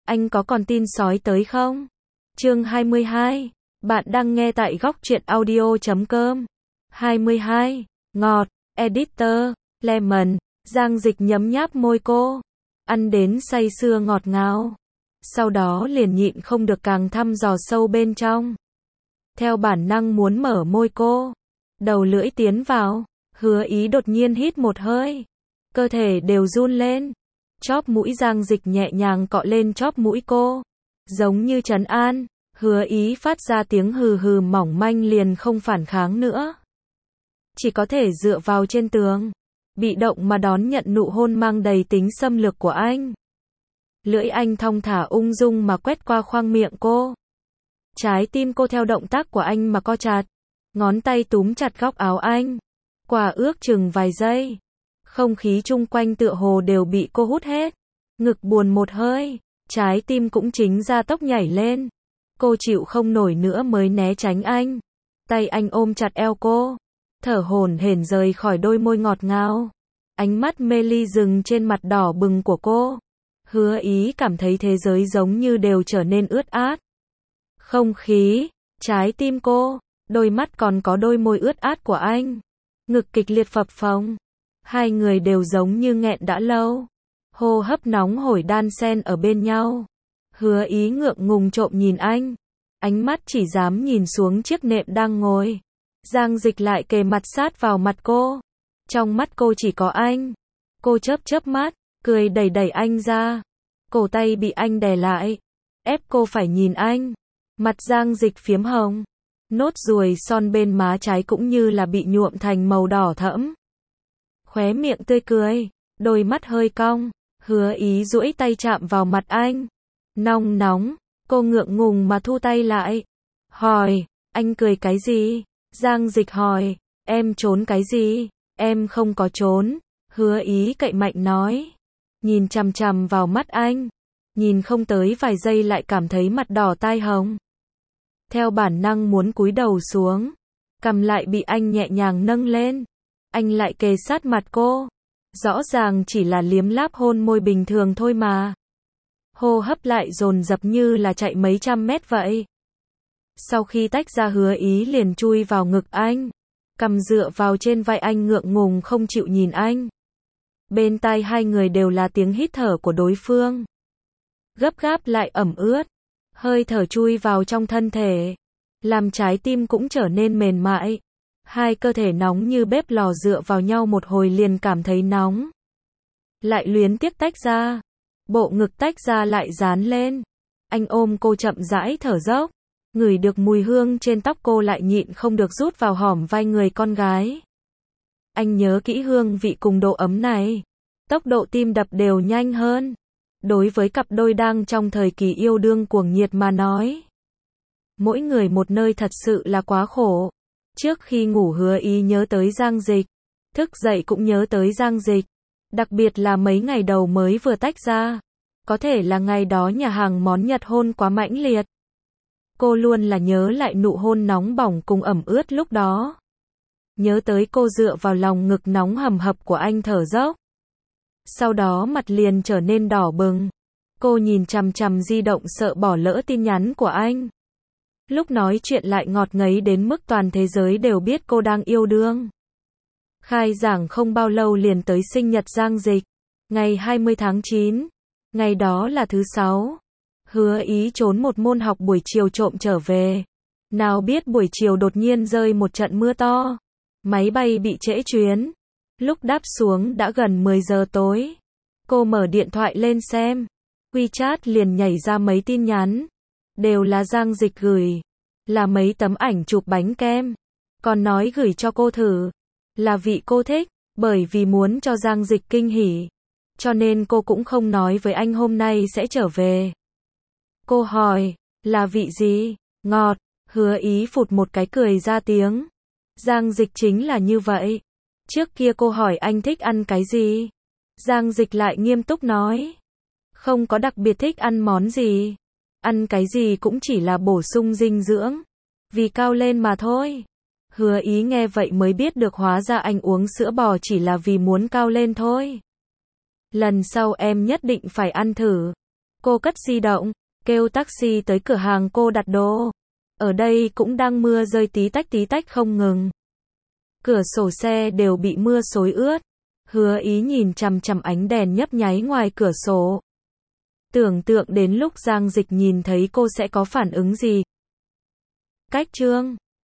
Anh có còn tin sói tới không? Chương 22. Bạn đang nghe tại góc truyện audio.com. 22. Ngọt, editor, lemon. Giang Dịch nhấm nháp môi cô. Ăn đến say sưa ngọt ngào. Sau đó liền nhịn không được càng thăm dò sâu bên trong. Theo bản năng muốn mở môi cô. Đầu lưỡi tiến vào. Hứa Ý đột nhiên hít một hơi. Cơ thể đều run lên. Chóp mũi Giang Dịch nhẹ nhàng cọ lên chóp mũi cô. Giống như trấn an. Hứa Ý phát ra tiếng hừ hừ mỏng manh liền không phản kháng nữa. Chỉ có thể dựa vào trên tường. Bị động mà đón nhận nụ hôn mang đầy tính xâm lược của anh. Lưỡi anh thong thả ung dung mà quét qua khoang miệng cô. Trái tim cô theo động tác của anh mà co chặt. Ngón tay túm chặt góc áo anh. Qua ước chừng vài giây. Không khí chung quanh tựa hồ đều bị cô hút hết. Ngực buồn một hơi. Trái tim cũng chính ra tốc nhảy lên. Cô chịu không nổi nữa mới né tránh anh. Tay anh ôm chặt eo cô. Thở hổn hển rời khỏi đôi môi ngọt ngào. Ánh mắt mê ly dừng trên mặt đỏ bừng của cô. Hứa Ý cảm thấy thế giới giống như đều trở nên ướt át. Không khí, trái tim cô, đôi mắt còn có đôi môi ướt át của anh. Ngực kịch liệt phập phồng. Hai người đều giống như nghẹn đã lâu. Hô hấp nóng hổi đan xen ở bên nhau. Hứa Ý ngượng ngùng trộm nhìn anh. Ánh mắt chỉ dám nhìn xuống chiếc nệm đang ngồi. Giang Dịch lại kề mặt sát vào mặt cô. Trong mắt cô chỉ có anh. Cô chớp chớp mắt, cười đẩy đẩy anh ra. Cổ tay bị anh đè lại. Ép cô phải nhìn anh. Mặt Giang Dịch phiếm hồng. Nốt ruồi son bên má trái cũng như là bị nhuộm thành màu đỏ thẫm. Khóe miệng tươi cười. Đôi mắt hơi cong. Hứa Ý duỗi tay chạm vào mặt anh. Nóng nóng. Cô ngượng ngùng mà thu tay lại. Hỏi, anh cười cái gì? Giang Dịch hỏi, em trốn cái gì? Em không có trốn. Hứa Ý cậy mạnh nói. Nhìn chằm chằm vào mắt anh. Nhìn không tới vài giây lại cảm thấy mặt đỏ tai hồng. Theo bản năng muốn cúi đầu xuống. Cằm lại bị anh nhẹ nhàng nâng lên. Anh lại kề sát mặt cô. Rõ ràng chỉ là liếm láp hôn môi bình thường thôi mà. Hô hấp lại dồn dập như là chạy mấy trăm mét vậy. Sau khi tách ra Hứa Ý liền chui vào ngực anh. Cằm dựa vào trên vai anh ngượng ngùng không chịu nhìn anh. Bên tai hai người đều là tiếng hít thở của đối phương. Gấp gáp lại ẩm ướt. Hơi thở chui vào trong thân thể. Làm trái tim cũng trở nên mềm mại. Hai cơ thể nóng như bếp lò dựa vào nhau một hồi liền cảm thấy nóng. Lại luyến tiếc tách ra. Bộ ngực tách ra lại dán lên. Anh ôm cô chậm rãi thở dốc. Ngửi được mùi hương trên tóc cô lại nhịn không được rút vào hõm vai người con gái. Anh nhớ kỹ hương vị cùng độ ấm này. Tốc độ tim đập đều nhanh hơn. Đối với cặp đôi đang trong thời kỳ yêu đương cuồng nhiệt mà nói. Mỗi người một nơi thật sự là quá khổ. Trước khi ngủ Hứa Ý nhớ tới Giang Dịch. Thức dậy cũng nhớ tới Giang Dịch. Đặc biệt là mấy ngày đầu mới vừa tách ra. Có thể là ngày đó nhà hàng món Nhật hôn quá mãnh liệt. Cô luôn là nhớ lại nụ hôn nóng bỏng cùng ẩm ướt lúc đó. Nhớ tới cô dựa vào lòng ngực nóng hầm hập của anh thở dốc. Sau đó mặt liền trở nên đỏ bừng. Cô nhìn chằm chằm di động sợ bỏ lỡ tin nhắn của anh. Lúc nói chuyện lại ngọt ngấy đến mức toàn thế giới đều biết cô đang yêu đương. Khai giảng không bao lâu liền tới sinh nhật Giang Dịch. Ngày 20 tháng 9. Ngày đó là thứ 6. Hứa Ý trốn một môn học buổi chiều trộm trở về. Nào biết buổi chiều đột nhiên rơi một trận mưa to. Máy bay bị trễ chuyến. Lúc đáp xuống đã gần 10 giờ tối. Cô mở điện thoại lên xem. WeChat liền nhảy ra mấy tin nhắn. Đều là Giang Dịch gửi. Là mấy tấm ảnh chụp bánh kem. Còn nói gửi cho cô thử. Là vị cô thích. Bởi vì muốn cho Giang Dịch kinh hỉ. Cho nên cô cũng không nói với anh hôm nay sẽ trở về. Cô hỏi, là vị gì? Ngọt. Hứa Ý phụt một cái cười ra tiếng. Giang Dịch chính là như vậy. Trước kia cô hỏi anh thích ăn cái gì? Giang Dịch lại nghiêm túc nói. Không có đặc biệt thích ăn món gì. Ăn cái gì cũng chỉ là bổ sung dinh dưỡng. Vì cao lên mà thôi. Hứa Ý nghe vậy mới biết được hóa ra anh uống sữa bò chỉ là vì muốn cao lên thôi. Lần sau em nhất định phải ăn thử. Cô cất di động, kêu taxi tới cửa hàng cô đặt đồ. Ở đây cũng đang mưa rơi tí tách không ngừng. Cửa sổ xe đều bị mưa xối ướt. Hứa Ý nhìn chằm chằm ánh đèn nhấp nháy ngoài cửa sổ. Tưởng tượng đến lúc Giang Dịch nhìn thấy cô sẽ có phản ứng gì. Cách chương